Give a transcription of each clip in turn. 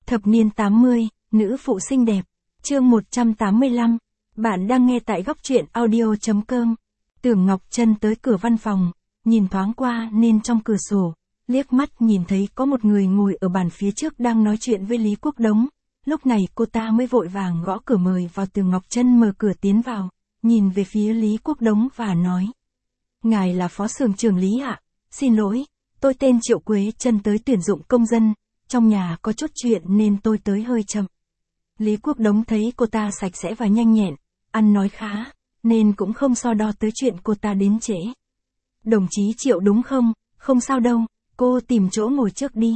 Thập niên 80, nữ phụ xinh đẹp. Chương 185. Bạn đang nghe tại góc truyện audio.com. Tưởng Ngọc Trân tới cửa văn phòng, nhìn thoáng qua nên trong cửa sổ, liếc mắt nhìn thấy có một người ngồi ở bàn phía trước đang nói chuyện với Lý Quốc Đống. Lúc này cô ta mới vội vàng gõ cửa mời vào. Tưởng Ngọc Trân mở cửa tiến vào, nhìn về phía Lý Quốc Đống và nói: "Ngài là phó xưởng trưởng Lý ạ? Xin lỗi, tôi tên Triệu Quế Trân, tới tuyển dụng công dân, trong nhà có chút chuyện nên tôi tới hơi chậm." Lý Quốc Đống thấy cô ta sạch sẽ và nhanh nhẹn, ăn nói khá, nên cũng không so đo tới chuyện cô ta đến trễ. "Đồng chí Triệu đúng không? Không sao đâu, cô tìm chỗ ngồi trước đi."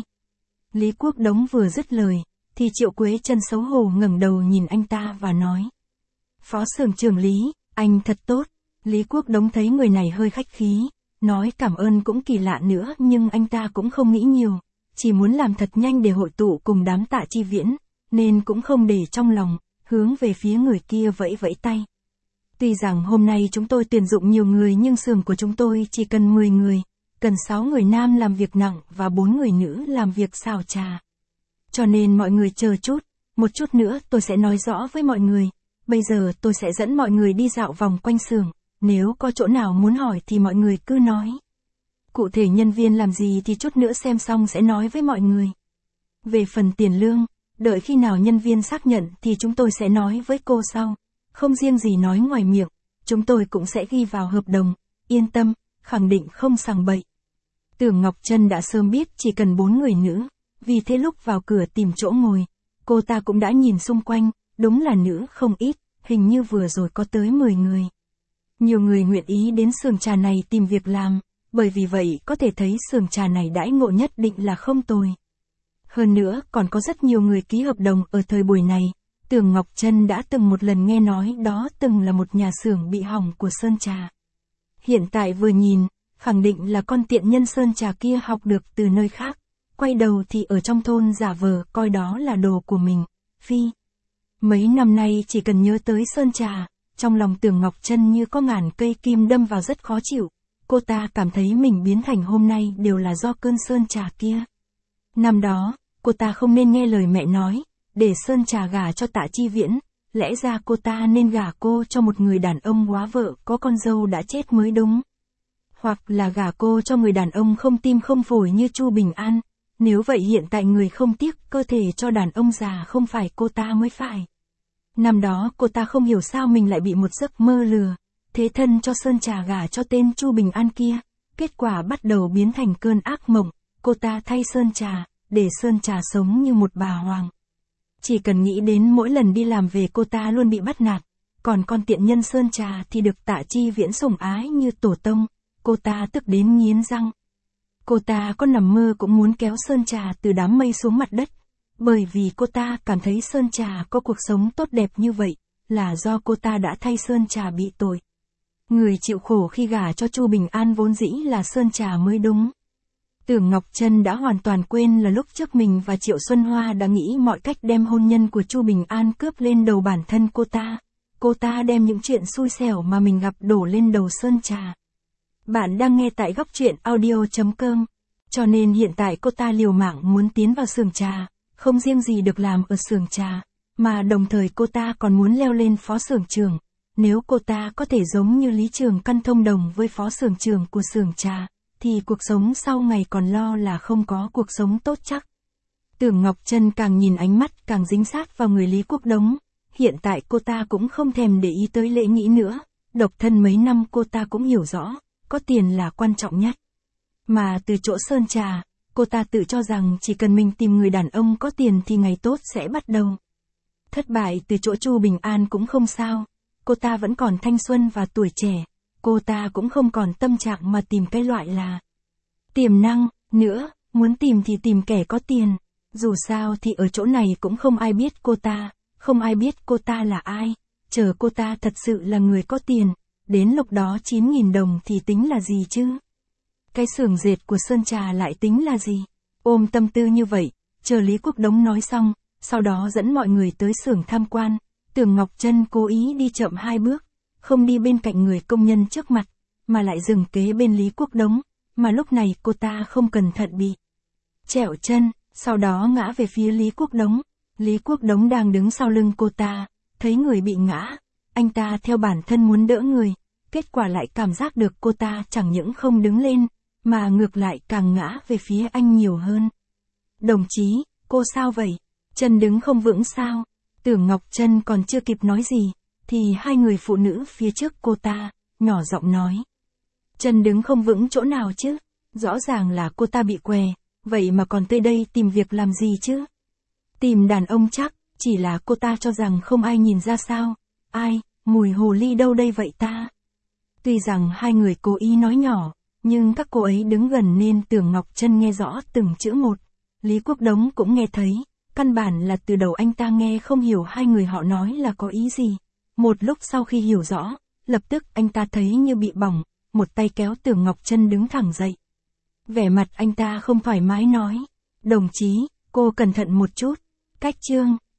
Lý Quốc Đống vừa dứt lời, thì Triệu Quế Trân xấu hổ ngẩng đầu nhìn anh ta và nói: "Phó xưởng trưởng Lý, anh thật tốt." Lý Quốc Đống thấy người này hơi khách khí, nói cảm ơn cũng kỳ lạ nữa, nhưng anh ta cũng không nghĩ nhiều, chỉ muốn làm thật nhanh để hội tụ cùng đám Tạ Chi Viễn, nên cũng không để trong lòng, hướng về phía người kia vẫy vẫy tay. "Tuy rằng hôm nay chúng tôi tuyển dụng nhiều người nhưng xưởng của chúng tôi chỉ cần 10 người, cần 6 người nam làm việc nặng và 4 người nữ làm việc xào trà. Cho nên mọi người chờ chút, một chút nữa tôi sẽ nói rõ với mọi người. Bây giờ tôi sẽ dẫn mọi người đi dạo vòng quanh xưởng, nếu có chỗ nào muốn hỏi thì mọi người cứ nói. Cụ thể nhân viên làm gì thì chút nữa xem xong sẽ nói với mọi người. Về phần tiền lương, đợi khi nào nhân viên xác nhận thì chúng tôi sẽ nói với cô sau. Không riêng gì nói ngoài miệng, chúng tôi cũng sẽ ghi vào hợp đồng, yên tâm, khẳng định không sằng bậy." Tưởng Ngọc Trân đã sớm biết chỉ cần 4 người nữ, vì thế lúc vào cửa tìm chỗ ngồi, cô ta cũng đã nhìn xung quanh, đúng là nữ không ít, hình như vừa rồi có tới 10 người. Nhiều người nguyện ý đến xưởng trà này tìm việc làm, bởi vì vậy có thể thấy xưởng trà này đãi ngộ nhất định là không tồi. Hơn nữa còn có rất nhiều người ký hợp đồng ở thời buổi này. Tưởng Ngọc Trân đã từng một lần nghe nói đó từng là một nhà xưởng bị hỏng của Sơn Trà. Hiện tại vừa nhìn, khẳng định là con tiện nhân Sơn Trà kia học được từ nơi khác, quay đầu thì ở trong thôn giả vờ coi đó là đồ của mình. Phi. Mấy năm nay chỉ cần nhớ tới Sơn Trà, trong lòng Tưởng Ngọc Trân như có ngàn cây kim đâm vào, rất khó chịu. Cô ta cảm thấy mình biến thành hôm nay đều là do cơn Sơn Trà kia. Năm đó, cô ta không nên nghe lời mẹ nói, để Sơn Trà gả cho Tạ Chi Viễn, lẽ ra cô ta nên gả cô cho một người đàn ông góa vợ có con dâu đã chết mới đúng. Hoặc là gả cô cho người đàn ông không tim không phổi như Chu Bình An, nếu vậy hiện tại người không tiếc cơ thể cho đàn ông già không phải cô ta mới phải. Năm đó cô ta không hiểu sao mình lại bị một giấc mơ lừa, thế thân cho Sơn Trà gả cho tên Chu Bình An kia, kết quả bắt đầu biến thành cơn ác mộng, cô ta thay Sơn Trà, để Sơn Trà sống như một bà hoàng. Chỉ cần nghĩ đến mỗi lần đi làm về cô ta luôn bị bắt nạt, còn con tiện nhân Sơn Trà thì được Tạ Chi Viễn sủng ái như tổ tông, cô ta tức đến nghiến răng. Cô ta có nằm mơ cũng muốn kéo Sơn Trà từ đám mây xuống mặt đất, bởi vì cô ta cảm thấy Sơn Trà có cuộc sống tốt đẹp như vậy, là do cô ta đã thay Sơn Trà bị tội. Người chịu khổ khi gả cho Chu Bình An vốn dĩ là Sơn Trà mới đúng. Tưởng Ngọc Trân đã hoàn toàn quên là lúc trước mình và Triệu Xuân Hoa đã nghĩ mọi cách đem hôn nhân của Chu Bình An cướp lên đầu bản thân cô ta. Cô ta đem những chuyện xui xẻo mà mình gặp đổ lên đầu Sơn Trà. Bạn đang nghe tại góc truyện audio.com. Cho nên hiện tại cô ta liều mạng muốn tiến vào xưởng trà, không riêng gì được làm ở xưởng trà, mà đồng thời cô ta còn muốn leo lên phó xưởng trưởng. Nếu cô ta có thể giống như Lý Trường Căn thông đồng với phó xưởng trưởng của xưởng trà, thì cuộc sống sau ngày còn lo là không có cuộc sống tốt chắc. Tưởng Ngọc Trân càng nhìn ánh mắt càng dính sát vào người Lý Quốc Đống. Hiện tại cô ta cũng không thèm để ý tới lễ nghĩ nữa. Độc thân mấy năm cô ta cũng hiểu rõ, có tiền là quan trọng nhất. Mà từ chỗ Sơn Trà, cô ta tự cho rằng chỉ cần mình tìm người đàn ông có tiền thì ngày tốt sẽ bắt đầu. Thất bại từ chỗ Chu Bình An cũng không sao. Cô ta vẫn còn thanh xuân và tuổi trẻ. Cô ta cũng không còn tâm trạng mà tìm cái loại là tiềm năng nữa, muốn tìm thì tìm kẻ có tiền. Dù sao thì ở chỗ này cũng không ai biết cô ta, không ai biết cô ta là ai. Chờ cô ta thật sự là người có tiền, đến lúc đó 9.000 đồng thì tính là gì chứ? Cái xưởng dệt của Sơn Trà lại tính là gì? Ôm tâm tư như vậy, chờ Lý Quốc Đống nói xong, sau đó dẫn mọi người tới xưởng tham quan. Tưởng Ngọc Trân cố ý đi chậm 2 bước, không đi bên cạnh người công nhân trước mặt, mà lại dừng kế bên Lý Quốc Đống, mà lúc này cô ta không cẩn thận bị trẹo chân, Sau đó ngã về phía Lý Quốc Đống. Lý Quốc Đống đang đứng sau lưng cô ta, thấy người bị ngã, anh ta theo bản thân muốn đỡ người, kết quả lại cảm giác được cô ta chẳng những không đứng lên, mà ngược lại càng ngã về phía anh nhiều hơn. Đồng chí, cô sao vậy? Chân đứng không vững sao? Tưởng Ngọc Trân còn chưa kịp nói gì, thì hai người phụ nữ phía trước cô ta, nhỏ giọng nói. Chân đứng không vững chỗ nào chứ? Rõ ràng là cô ta bị què, vậy mà còn tới đây tìm việc làm gì chứ? Tìm đàn ông chắc, chỉ là cô ta cho rằng không ai nhìn ra sao. Ai, mùi hồ ly đâu đây vậy ta? Tuy rằng hai người cố ý nói nhỏ, nhưng các cô ấy đứng gần nên Tưởng Ngọc Trân nghe rõ từng chữ một. Lý Quốc Đống cũng nghe thấy, căn bản là từ đầu anh ta nghe không hiểu hai người họ nói là có ý gì. Một lúc sau khi hiểu rõ, lập tức anh ta thấy như bị bỏng, một tay kéo Tưởng Ngọc Trân đứng thẳng dậy. Vẻ mặt anh ta không thoải mái nói, đồng chí, cô cẩn thận một chút. Cách chương